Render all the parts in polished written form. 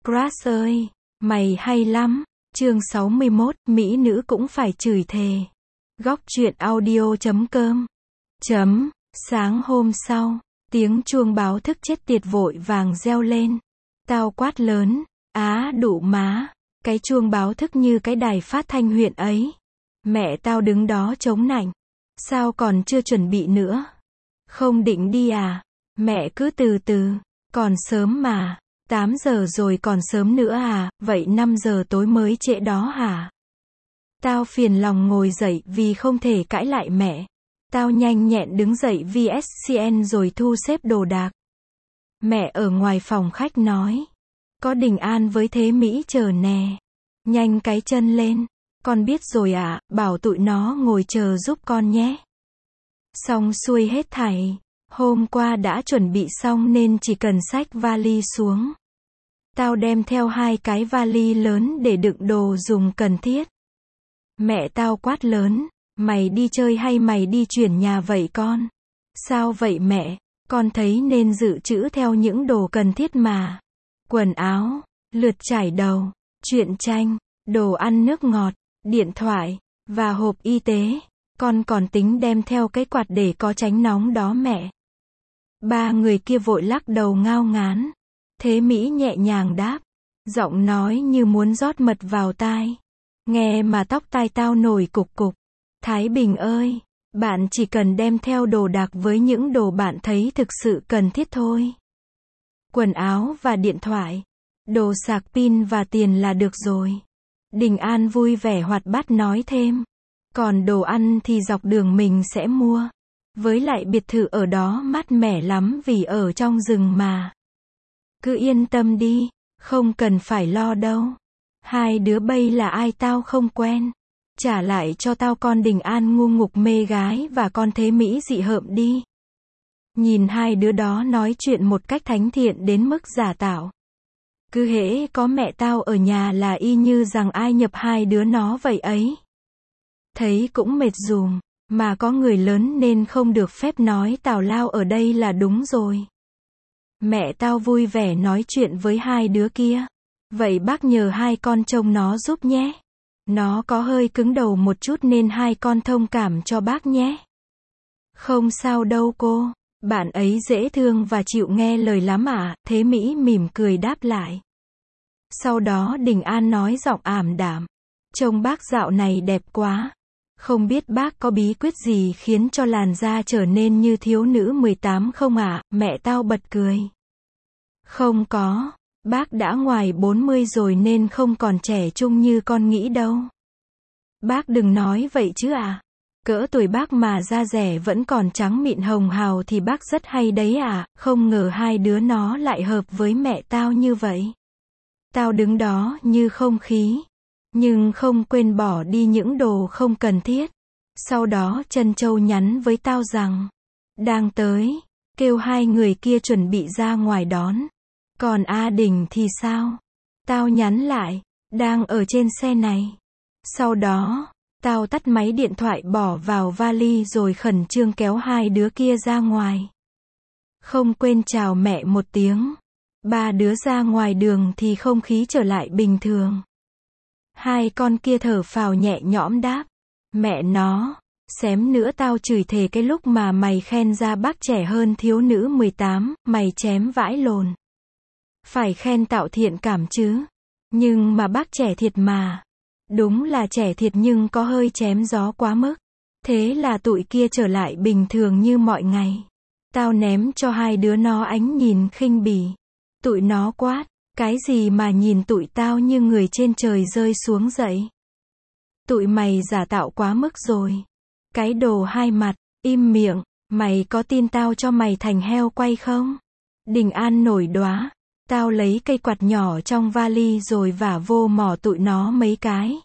Crush ơi, mày hay lắm. Chương 61, Mỹ nữ cũng phải chửi thề. Góc truyện audio.com. Sáng hôm sau, tiếng chuông báo thức chết tiệt vội vàng reo lên. Tao quát lớn, á đủ má, cái chuông báo thức như cái đài phát thanh huyện ấy. Mẹ tao đứng đó chống nạnh. Sao còn chưa chuẩn bị nữa? Không định đi à? Mẹ cứ từ từ, còn sớm mà. 8 giờ rồi còn sớm nữa à, vậy 5 giờ tối mới trễ đó hả? Tao phiền lòng ngồi dậy vì không thể cãi lại mẹ. Tao nhanh nhẹn đứng dậy VSCN rồi thu xếp đồ đạc. Mẹ ở ngoài phòng khách nói. Có Đình An với Thế Mỹ chờ nè. Nhanh cái chân lên. Con biết rồi ạ, bảo tụi nó ngồi chờ giúp con nhé. Xong xuôi hết thảy. Hôm qua đã chuẩn bị xong nên chỉ cần xách vali xuống. Tao đem theo 2 cái vali lớn để đựng đồ dùng cần thiết. Mẹ tao quát lớn, mày đi chơi hay mày đi chuyển nhà vậy con? Sao vậy mẹ? Con thấy nên dự trữ theo những đồ cần thiết mà. Quần áo, lượt chải đầu, truyện tranh, đồ ăn nước ngọt, điện thoại, và hộp y tế. Con còn tính đem theo cái quạt để có tránh nóng đó mẹ. Ba người kia vội lắc đầu ngao ngán. Thế Mỹ nhẹ nhàng đáp. Giọng nói như muốn rót mật vào tai. Nghe mà tóc tai tao nổi cục cục. Thái Bình ơi, bạn chỉ cần đem theo đồ đạc với những đồ bạn thấy thực sự cần thiết thôi. Quần áo và điện thoại, đồ sạc pin và tiền là được rồi. Đình An vui vẻ hoạt bát nói thêm. Còn đồ ăn thì dọc đường mình sẽ mua. Với lại biệt thự ở đó mát mẻ lắm vì ở trong rừng mà. Cứ yên tâm đi, không cần phải lo đâu. 2 đứa bây là ai tao không quen. Trả lại cho tao con Đình An ngu ngục mê gái và con Thế Mỹ dị hợm đi. Nhìn 2 đứa đó nói chuyện một cách thánh thiện đến mức giả tạo. Cứ hễ có mẹ tao ở nhà là y như rằng ai nhập 2 đứa nó vậy ấy. Thấy cũng mệt dùm, mà có người lớn nên không được phép nói tào lao ở đây là đúng rồi. Mẹ tao vui vẻ nói chuyện với 2 đứa kia. Vậy bác nhờ 2 con trông nó giúp nhé. Nó có hơi cứng đầu một chút nên 2 con thông cảm cho bác nhé. Không sao đâu cô, bạn ấy dễ thương và chịu nghe lời lắm ạ. Thế Mỹ mỉm cười đáp lại. Sau đó Đình An nói giọng ảm đạm. Trông bác dạo này đẹp quá. Không biết bác có bí quyết gì khiến cho làn da trở nên như thiếu nữ 18 không ạ? Mẹ tao bật cười. Không có, bác đã ngoài 40 rồi nên không còn trẻ trung như con nghĩ đâu. Bác đừng nói vậy chứ ạ. Cỡ tuổi bác mà da dẻ vẫn còn trắng mịn hồng hào thì bác rất hay đấy ạ. Không ngờ 2 đứa nó lại hợp với mẹ tao như vậy. Tao đứng đó như không khí. Nhưng không quên bỏ đi những đồ không cần thiết. Sau đó Trân Châu nhắn với tao rằng, đang tới, kêu 2 người kia chuẩn bị ra ngoài đón. Còn A Đình thì sao? Tao nhắn lại, đang ở trên xe này. Sau đó, tao tắt máy điện thoại bỏ vào vali rồi khẩn trương kéo 2 đứa kia ra ngoài. Không quên chào mẹ một tiếng. 3 đứa ra ngoài đường thì không khí trở lại bình thường. 2 con kia thở phào nhẹ nhõm đáp. Mẹ nó, xém nữa tao chửi thề cái lúc mà mày khen ra bác trẻ hơn thiếu nữ 18, mày chém vãi lồn. Phải khen tạo thiện cảm chứ. Nhưng mà bác trẻ thiệt mà. Đúng là trẻ thiệt nhưng có hơi chém gió quá mức. Thế là tụi kia trở lại bình thường như mọi ngày. Tao ném cho 2 đứa nó ánh nhìn khinh bỉ. Tụi nó quát. Cái gì mà nhìn tụi tao như người trên trời rơi xuống dậy. Tụi mày giả tạo quá mức rồi. Cái đồ 2 mặt, im miệng, mày có tin tao cho mày thành heo quay không? Đình An nổi đoá. Tao lấy cây quạt nhỏ trong vali rồi vả vô mỏ tụi nó mấy cái.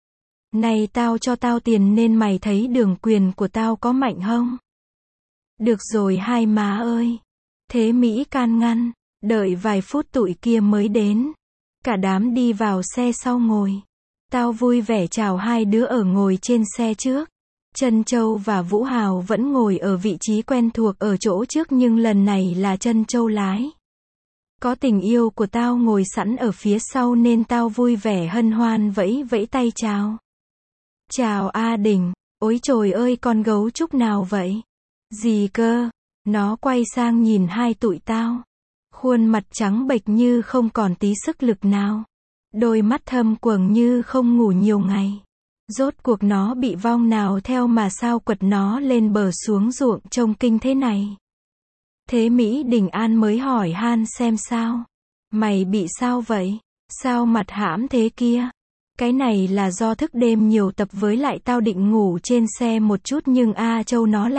Này tao cho tao tiền nên mày thấy đường quyền của tao có mạnh không? Được rồi 2 má ơi. Thế Mỹ can ngăn. Đợi vài phút tụi kia mới đến. Cả đám đi vào xe sau ngồi. Tao vui vẻ chào 2 đứa ở ngồi trên xe trước. Trân Châu và Vũ Hào vẫn ngồi ở vị trí quen thuộc ở chỗ trước nhưng lần này là Trân Châu lái. Có tình yêu của tao ngồi sẵn ở phía sau nên tao vui vẻ hân hoan vẫy vẫy tay chào. Chào A Đình, ôi trời ơi con gấu trúc nào vậy? Gì cơ? Nó quay sang nhìn hai tụi tao. Khuôn mặt trắng bệch như không còn tí sức lực nào. Đôi mắt thâm quầng như không ngủ nhiều ngày. Rốt cuộc nó bị vong nào theo mà sao quật nó lên bờ xuống ruộng trông kinh thế này. Thế Mỹ Đình An mới hỏi han xem sao. Mày bị sao vậy? Sao mặt hãm thế kia? Cái này là do thức đêm nhiều tập với lại tao định ngủ trên xe một chút nhưng A Châu nó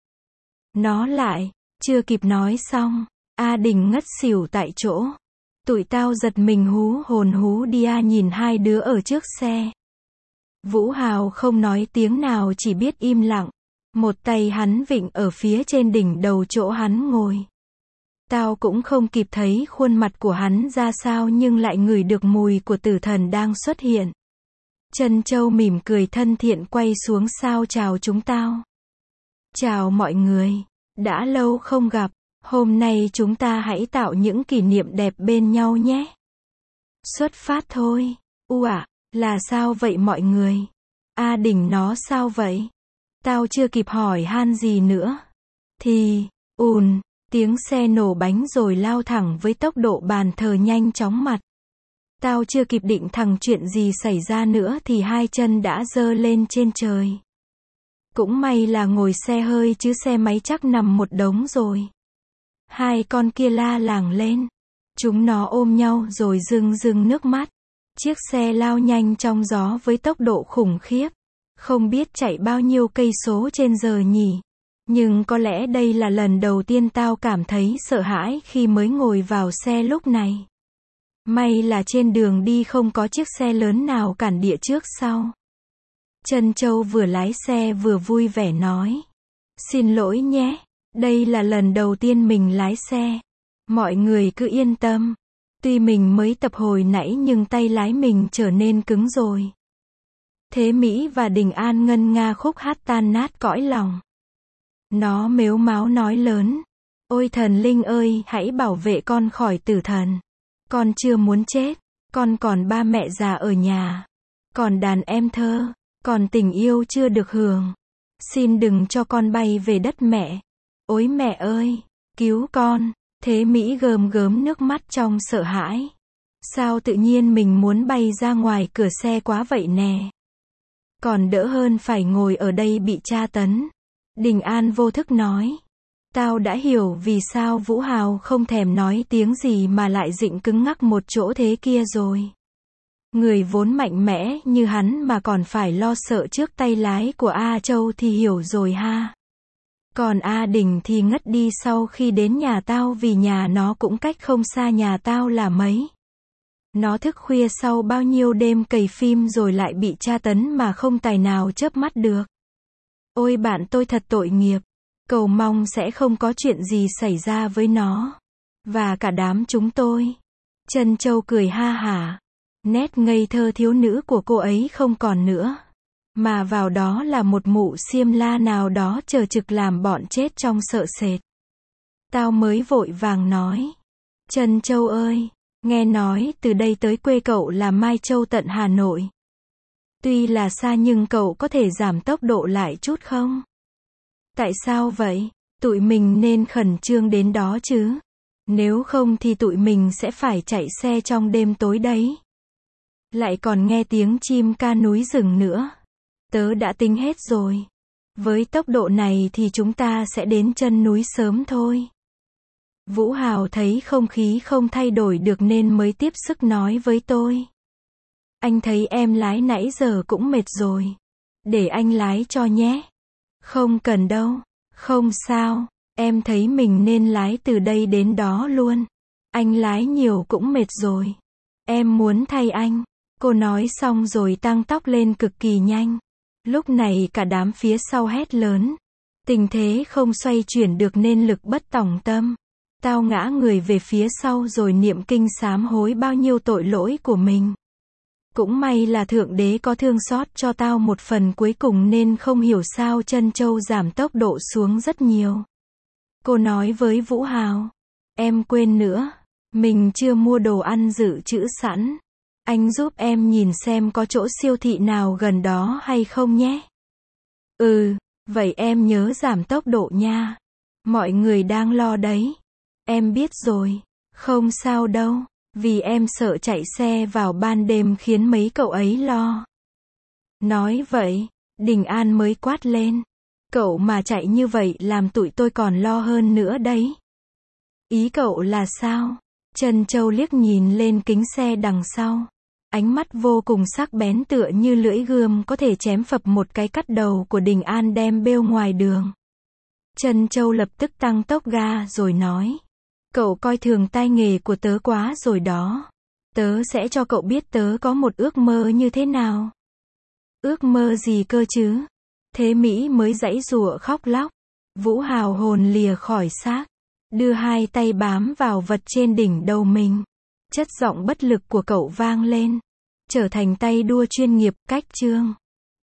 lại, chưa kịp nói xong, A Đình ngất xỉu tại chỗ. Tụi tao giật mình hú hồn hú đi nhìn hai đứa ở trước xe. Vũ Hào không nói tiếng nào chỉ biết im lặng. Một tay hắn vịn ở phía trên đỉnh đầu chỗ hắn ngồi. Tao cũng không kịp thấy khuôn mặt của hắn ra sao nhưng lại ngửi được mùi của tử thần đang xuất hiện. Trân Châu mỉm cười thân thiện quay xuống sao chào chúng tao. Chào mọi người, đã lâu không gặp, hôm nay chúng ta hãy tạo những kỷ niệm đẹp bên nhau nhé. Xuất phát thôi. Là sao vậy mọi người? A Đình nó sao vậy? Tao chưa kịp hỏi han gì nữa. Thì, tiếng xe nổ bánh rồi lao thẳng với tốc độ bàn thờ nhanh chóng mặt. Tao chưa kịp định thằng chuyện gì xảy ra nữa thì hai chân đã giơ lên trên trời. Cũng may là ngồi xe hơi chứ xe máy chắc nằm một đống rồi. Hai con kia la làng lên. Chúng nó ôm nhau rồi rưng rưng nước mắt. Chiếc xe lao nhanh trong gió với tốc độ khủng khiếp. Không biết chạy bao nhiêu cây số trên giờ nhỉ. Nhưng có lẽ đây là lần đầu tiên tao cảm thấy sợ hãi khi mới ngồi vào xe lúc này. May là trên đường đi không có chiếc xe lớn nào cản địa trước sau. Trân Châu vừa lái xe vừa vui vẻ nói. Xin lỗi nhé, đây là lần đầu tiên mình lái xe. Mọi người cứ yên tâm. Tuy mình mới tập hồi nãy nhưng tay lái mình trở nên cứng rồi. Thế Mỹ và Đình An ngân nga khúc hát tan nát cõi lòng. Nó mếu máo nói lớn. Ôi thần linh ơi, hãy bảo vệ con khỏi tử thần. Con chưa muốn chết. Con còn ba mẹ già ở nhà. Còn đàn em thơ. Còn tình yêu chưa được hưởng. Xin đừng cho con bay về đất mẹ. Ôi mẹ ơi, cứu con. Thế Mỹ gườm gớm nước mắt trong sợ hãi. Sao tự nhiên mình muốn bay ra ngoài cửa xe quá vậy nè. Còn đỡ hơn phải ngồi ở đây bị tra tấn. Đình An vô thức nói. Tao đã hiểu vì sao Vũ Hào không thèm nói tiếng gì mà lại dịnh cứng ngắc một chỗ thế kia rồi. Người vốn mạnh mẽ như hắn mà còn phải lo sợ trước tay lái của A Châu thì hiểu rồi ha. Còn A Đình thì ngất đi sau khi đến nhà tao vì nhà nó cũng cách không xa nhà tao là mấy. Nó thức khuya sau bao nhiêu đêm cày phim rồi lại bị tra tấn mà không tài nào chớp mắt được. Ôi bạn tôi thật tội nghiệp. Cầu mong sẽ không có chuyện gì xảy ra với nó. Và cả đám chúng tôi. Trân Châu cười ha hả. Nét ngây thơ thiếu nữ của cô ấy không còn nữa. Mà vào đó là một mụ xiêm la nào đó chờ trực làm bọn chết trong sợ sệt. Tao mới vội vàng nói. Trân Châu ơi, nghe nói từ đây tới quê cậu là Mai Châu tận Hà Nội. Tuy là xa nhưng cậu có thể giảm tốc độ lại chút không? Tại sao vậy? Tụi mình nên khẩn trương đến đó chứ. Nếu không thì tụi mình sẽ phải chạy xe trong đêm tối đấy. Lại còn nghe tiếng chim ca núi rừng nữa. Tớ đã tính hết rồi. Với tốc độ này thì chúng ta sẽ đến chân núi sớm thôi. Vũ Hào thấy không khí không thay đổi được nên mới tiếp sức nói với tôi. Anh thấy em lái nãy giờ cũng mệt rồi. Để anh lái cho nhé. Không cần đâu. Không sao. Em thấy mình nên lái từ đây đến đó luôn. Anh lái nhiều cũng mệt rồi. Em muốn thay anh. Cô nói xong rồi tăng tốc lên cực kỳ nhanh. Lúc này cả đám phía sau hét lớn. Tình thế không xoay chuyển được nên lực bất tòng tâm. Tao ngã người về phía sau rồi niệm kinh sám hối bao nhiêu tội lỗi của mình. Cũng may là Thượng Đế có thương xót cho tao một phần cuối cùng nên không hiểu sao Trân Châu giảm tốc độ xuống rất nhiều. Cô nói với Vũ Hào. Em quên nữa. Mình chưa mua đồ ăn dự trữ sẵn. Anh giúp em nhìn xem có chỗ siêu thị nào gần đó hay không nhé. Ừ, vậy em nhớ giảm tốc độ nha. Mọi người đang lo đấy. Em biết rồi. Không sao đâu, vì em sợ chạy xe vào ban đêm khiến mấy cậu ấy lo. Nói vậy, Đình An mới quát lên. Cậu mà chạy như vậy làm tụi tôi còn lo hơn nữa đấy. Ý cậu là sao? Trân Châu liếc nhìn lên kính xe đằng sau. Ánh mắt vô cùng sắc bén tựa như lưỡi gươm có thể chém phập một cái cắt đầu của Đình An đem bêu ngoài đường. Trân Châu lập tức tăng tốc ga rồi nói. Cậu coi thường tay nghề của tớ quá rồi đó. Tớ sẽ cho cậu biết tớ có một ước mơ như thế nào. Ước mơ gì cơ chứ? Thế Mỹ mới giãy giụa khóc lóc. Vũ Hào hồn lìa khỏi xác. Đưa hai tay bám vào vật trên đỉnh đầu mình. Chất giọng bất lực của cậu vang lên. Trở thành tay đua chuyên nghiệp, cách chương.